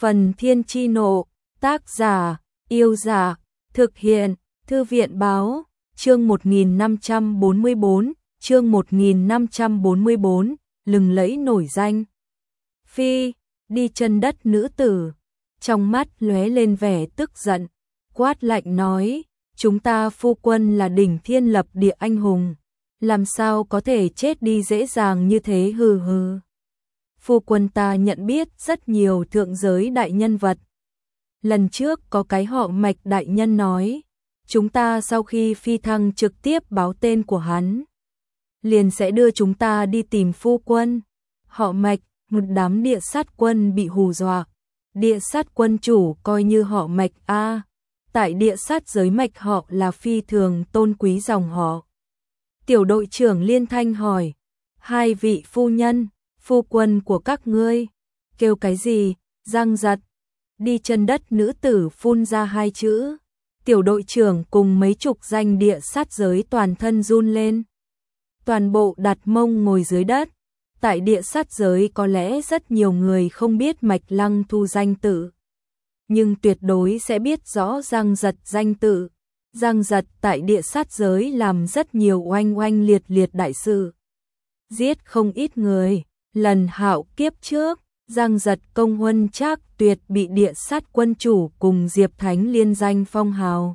Phần Thiên Chi Nộ, tác giả, Yêu Giả, thực hiện, Thư viện Báo, chương 1544, lừng lẫy nổi danh. Phi, đi chân đất nữ tử, trong mắt lóe lên vẻ tức giận, quát lạnh nói, chúng ta phu quân là đỉnh thiên lập địa anh hùng, làm sao có thể chết đi dễ dàng như thế hừ hừ. Phu quân ta nhận biết rất nhiều thượng giới đại nhân vật. Lần trước có cái họ Mạch đại nhân nói, chúng ta sau khi phi thăng trực tiếp báo tên của hắn, liền sẽ đưa chúng ta đi tìm phu quân. Họ Mạch, một đám địa sát quân bị hù dọa. Địa sát quân chủ coi như họ Mạch a, tại địa sát giới Mạch họ là phi thường tôn quý dòng họ. Tiểu đội trưởng liên thanh hỏi, hai vị phu nhân, phu quân của các ngươi kêu cái gì? Răng giật. Đi chân đất nữ tử phun ra hai chữ. Tiểu đội trưởng cùng mấy chục danh địa sát giới toàn thân run lên, toàn bộ đặt mông ngồi dưới đất. Tại địa sát giới có lẽ rất nhiều người không biết Mạch Lăng Thu danh tự, nhưng tuyệt đối sẽ biết rõ Giang Giật danh tự. Giang Giật tại địa sát giới làm rất nhiều oanh oanh liệt liệt đại sự, giết không ít người. Lần hạo kiếp trước, Giang Giật công huân trác tuyệt bị địa sát quân chủ cùng Diệp Thánh liên danh phong hào.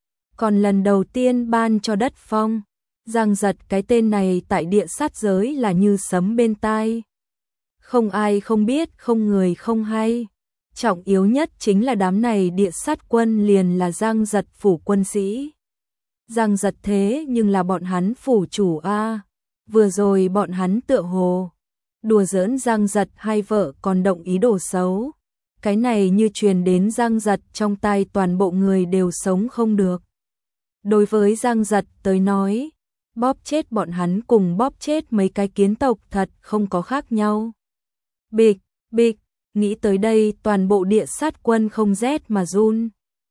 Còn lần đầu tiên ban cho đất phong, Giang Giật cái tên này tại địa sát giới là như sấm bên tai. Không ai không biết, không người không hay. Trọng yếu nhất chính là đám này địa sát quân liền là Giang Giật phủ quân sĩ. Giang Giật thế nhưng là bọn hắn phủ chủ a. Vừa rồi bọn hắn tựa hồ đùa giỡn Giang Giật hai vợ còn động ý đồ xấu. Cái này như truyền đến Giang Giật trong tai toàn bộ người đều sống không được. Đối với Giang Giật tới nói, bóp chết bọn hắn cùng bóp chết mấy cái kiến tộc thật không có khác nhau. Bịch, bịch, nghĩ tới đây toàn bộ địa sát quân không rét mà run.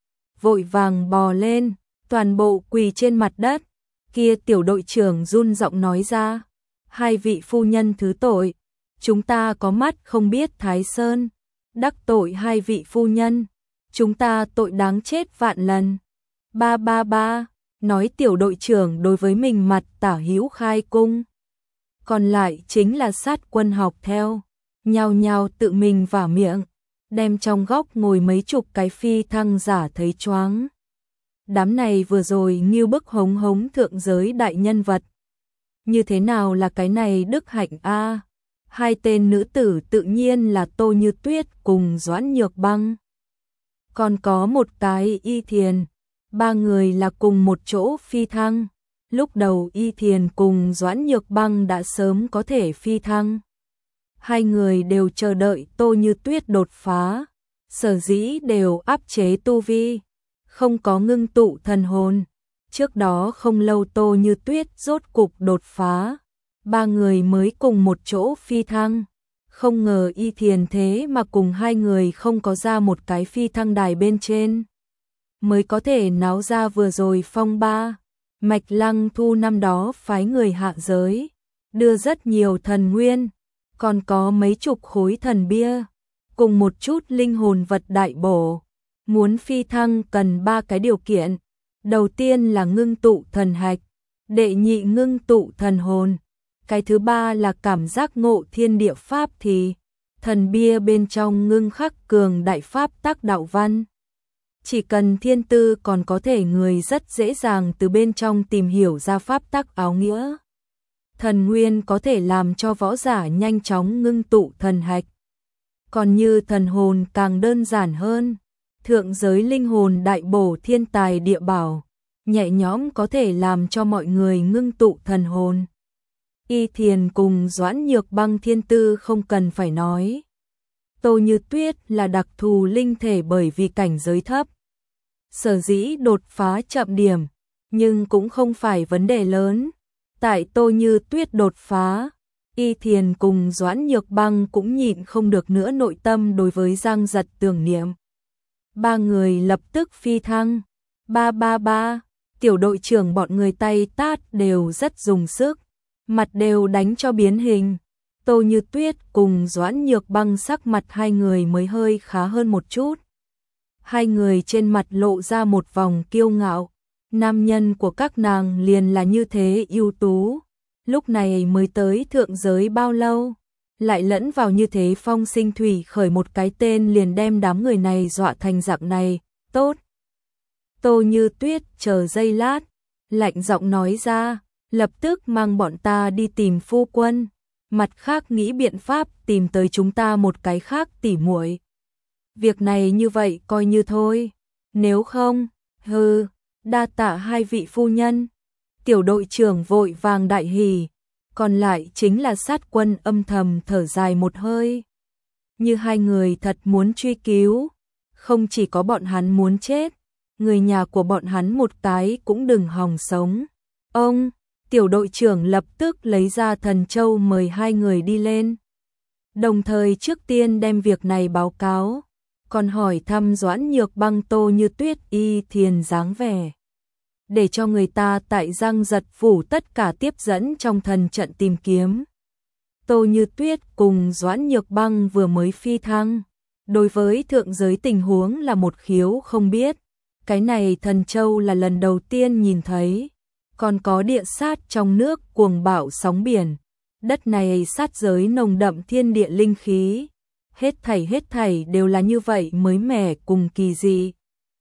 Vội vàng bò lên, toàn bộ quỳ trên mặt đất. Kia tiểu đội trưởng run giọng nói ra, hai vị phu nhân thứ tội, chúng ta có mắt không biết Thái Sơn, đắc tội hai vị phu nhân, chúng ta tội đáng chết vạn lần. Ba ba ba, nói tiểu đội trưởng đối với mình mặt tả hữu khai cung. Còn lại chính là sát quân học theo, nhao nhao tự mình vả miệng, đem trong góc ngồi mấy chục cái phi thăng giả thấy choáng. Đám này vừa rồi như bức hống hống thượng giới đại nhân vật. Như thế nào là cái này đức hạnh a? Hai tên nữ tử tự nhiên là Tô Như Tuyết cùng Doãn Nhược Băng. Còn có một cái Y Thiền, ba người là cùng một chỗ phi thăng. Lúc đầu Y Thiền cùng Doãn Nhược Băng đã sớm có thể phi thăng. Hai người đều chờ đợi Tô Như Tuyết đột phá, sở dĩ đều áp chế tu vi, không có ngưng tụ thần hồn. Trước đó không lâu Tô Như Tuyết rốt cục đột phá, ba người mới cùng một chỗ phi thăng. Không ngờ Y Thiền thế mà cùng hai người không có ra một cái phi thăng đài bên trên, mới có thể náo ra vừa rồi phong ba. Mạch Lăng Thu năm đó phái người hạ giới, đưa rất nhiều thần nguyên, còn có mấy chục khối thần bia, cùng một chút linh hồn vật đại bổ. Muốn phi thăng cần ba cái điều kiện. Đầu tiên là ngưng tụ thần hạch, đệ nhị ngưng tụ thần hồn, cái thứ ba là cảm giác ngộ thiên địa pháp thì thần bia bên trong ngưng khắc cường đại pháp tác đạo văn. Chỉ cần thiên tư còn có thể người rất dễ dàng từ bên trong tìm hiểu ra pháp tác áo nghĩa. Thần nguyên có thể làm cho võ giả nhanh chóng ngưng tụ thần hạch. Còn như thần hồn càng đơn giản hơn. Thượng giới linh hồn đại bổ thiên tài địa bảo, nhẹ nhõm có thể làm cho mọi người ngưng tụ thần hồn. Y Thiền cùng Doãn Nhược Băng thiên tư không cần phải nói. Tô Như Tuyết là đặc thù linh thể bởi vì cảnh giới thấp, sở dĩ đột phá chậm điểm, nhưng cũng không phải vấn đề lớn. Tại Tô Như Tuyết đột phá, Y Thiền cùng Doãn Nhược Băng cũng nhịn không được nữa nội tâm đối với Giang Giật tưởng niệm. Ba người lập tức phi thăng. Ba ba ba, tiểu đội trưởng bọn người tay tát đều rất dùng sức, mặt đều đánh cho biến hình. Tô Như Tuyết cùng Doãn Nhược Băng sắc mặt hai người mới hơi khá hơn một chút. Hai người trên mặt lộ ra một vòng kiêu ngạo, nam nhân của các nàng liền là như thế ưu tú, lúc này mới tới thượng giới bao lâu, lại lẫn vào như thế phong sinh thủy khởi một cái tên liền đem đám người này dọa thành dạng này, tốt. Tô Như Tuyết chờ giây lát, lạnh giọng nói ra, lập tức mang bọn ta đi tìm phu quân, mặt khác nghĩ biện pháp tìm tới chúng ta một cái khác tỉ muội. Việc này như vậy coi như thôi, nếu không, hừ, đa tạ hai vị phu nhân. Tiểu đội trưởng vội vàng đại hỉ, còn lại chính là sát quân âm thầm thở dài một hơi. Như hai người thật muốn truy cứu, không chỉ có bọn hắn muốn chết, người nhà của bọn hắn một cái cũng đừng hòng sống. Ông, tiểu đội trưởng lập tức lấy ra thần châu mời hai người đi lên. Đồng thời trước tiên đem việc này báo cáo, còn hỏi thăm Doãn Nhược Băng Tô Như Tuyết y thiền dáng vẻ. Để cho người ta tại Giang Giật phủ tất cả tiếp dẫn trong thần trận tìm kiếm. Tô Như Tuyết cùng Doãn Nhược Băng vừa mới phi thăng, đối với thượng giới tình huống là một khiếu không biết. Cái này thần châu là lần đầu tiên nhìn thấy, còn có địa sát trong nước cuồng bạo sóng biển, đất này sát giới nồng đậm thiên địa linh khí, hết thảy đều là như vậy mới mẻ cùng kỳ dị.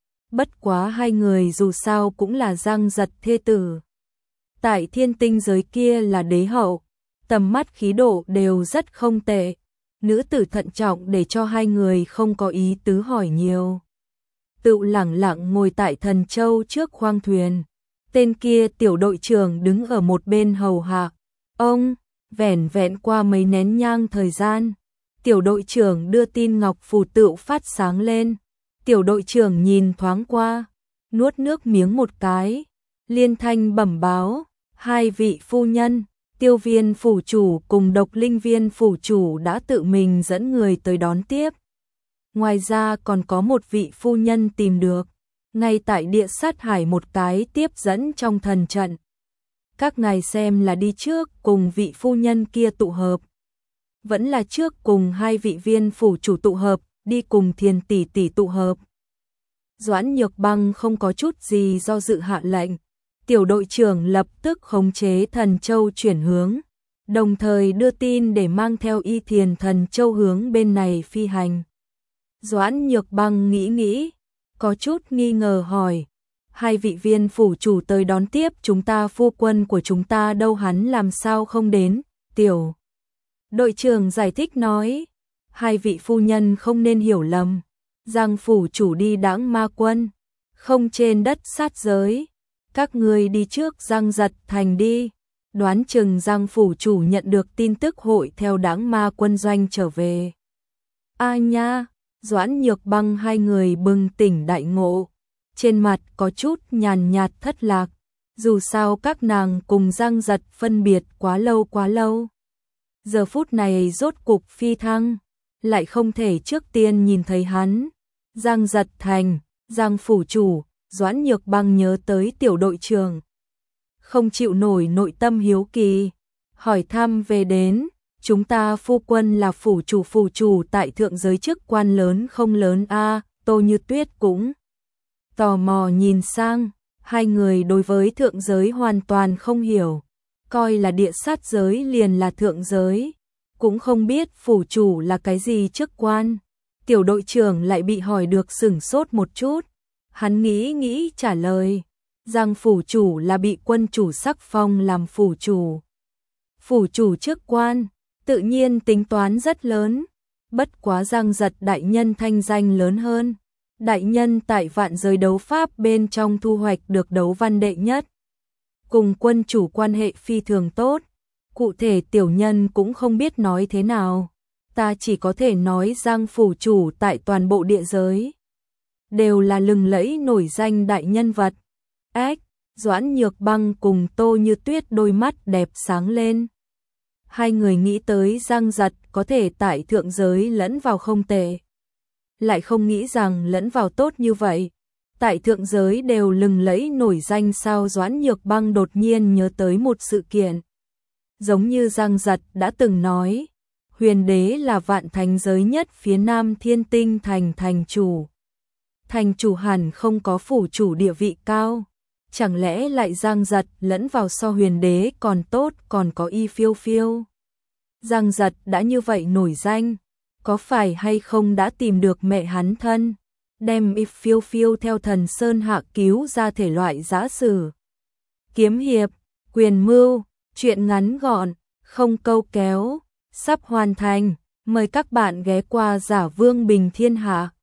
Bất quá hai người dù sao cũng là Giang Giật thê tử. Tại thiên tinh giới kia là đế hậu, tầm mắt khí độ đều rất không tệ. Nữ tử thận trọng để cho hai người không có ý tứ hỏi nhiều. Tự lẳng lặng ngồi tại thần châu trước khoang thuyền. Tên kia tiểu đội trưởng đứng ở một bên hầu hạ. Ông, vẻn vẹn qua mấy nén nhang thời gian. Tiểu đội trưởng đưa tin ngọc phù tựu phát sáng lên. Tiểu đội trưởng nhìn thoáng qua, nuốt nước miếng một cái, liên thanh bẩm báo, hai vị phu nhân, Tiêu Viên phủ chủ cùng Độc Linh Viên phủ chủ đã tự mình dẫn người tới đón tiếp. Ngoài ra còn có một vị phu nhân tìm được, ngay tại địa sát hải một cái tiếp dẫn trong thần trận. Các ngài xem là đi trước cùng vị phu nhân kia tụ hợp, vẫn là trước cùng hai vị viên phủ chủ tụ hợp, đi cùng Thiền tỷ tỷ tụ hợp. Doãn Nhược Băng không có chút gì do dự hạ lệnh, tiểu đội trưởng lập tức khống chế thần châu chuyển hướng, đồng thời đưa tin để mang theo y thiền thần châu hướng bên này phi hành. Doãn Nhược Băng nghĩ, có chút nghi ngờ hỏi, hai vị viên phủ chủ tới đón tiếp chúng ta, phu quân của chúng ta đâu, hắn làm sao không đến? Tiểu đội trưởng giải thích nói, hai vị phu nhân không nên hiểu lầm, Giang phủ chủ đi đãng ma quân, không trên đất sát giới, các ngươi đi trước Giang Giật thành đi, đoán chừng Giang phủ chủ nhận được tin tức hội theo đãng ma quân doanh trở về. A nha, Doãn Nhược Băng hai người bừng tỉnh đại ngộ, trên mặt có chút nhàn nhạt thất lạc, dù sao các nàng cùng Giang Giật phân biệt quá lâu. Giờ phút này rốt cục phi thăng, lại không thể trước tiên nhìn thấy hắn. Giang Giật thành, Giang phủ chủ, Doãn Nhược Băng nhớ tới tiểu đội trưởng, không chịu nổi nội tâm hiếu kỳ, hỏi thăm về đến, chúng ta phu quân là phủ chủ tại thượng giới chức quan lớn không lớn a? Tô Như Tuyết cũng tò mò nhìn sang, hai người đối với thượng giới hoàn toàn không hiểu, coi là địa sát giới liền là thượng giới, cũng không biết phủ chủ là cái gì chức quan. Tiểu đội trưởng lại bị hỏi được sửng sốt một chút, hắn nghĩ trả lời, Giang phủ chủ là bị quân chủ sắc phong làm phủ chủ. Phủ chủ chức quan, tự nhiên tính toán rất lớn, bất quá Giang Giật đại nhân thanh danh lớn hơn. Đại nhân tại vạn giới đấu pháp bên trong thu hoạch được đấu văn đệ nhất, cùng quân chủ quan hệ phi thường tốt, cụ thể tiểu nhân cũng không biết nói thế nào, ta chỉ có thể nói Giang phủ chủ tại toàn bộ địa giới đều là lừng lẫy nổi danh đại nhân vật. Ách, Doãn Nhược Băng cùng Tô Như Tuyết đôi mắt đẹp sáng lên. Hai người nghĩ tới Giang Giật có thể tại thượng giới lẫn vào không tệ, lại không nghĩ rằng lẫn vào tốt như vậy. Tại thượng giới đều lừng lẫy nổi danh sao? Doãn Nhược Băng đột nhiên nhớ tới một sự kiện. Giống như Giang Giật đã từng nói, Huyền đế là vạn thánh giới nhất phía nam Thiên Tinh thành thành chủ. Thành chủ hẳn không có phủ chủ địa vị cao. Chẳng lẽ lại Giang Giật lẫn vào so huyền đế còn tốt, còn có Y Phiêu Phiêu. Giang Giật đã như vậy nổi danh, có phải hay không đã tìm được mẹ hắn thân, đem Y Phiêu Phiêu theo Thần Sơn hạ cứu ra thể loại giã sử. Kiếm hiệp, quyền mưu, chuyện ngắn gọn, không câu kéo, sắp hoàn thành, mời các bạn ghé qua Giả Vương Bình Thiên Hạ.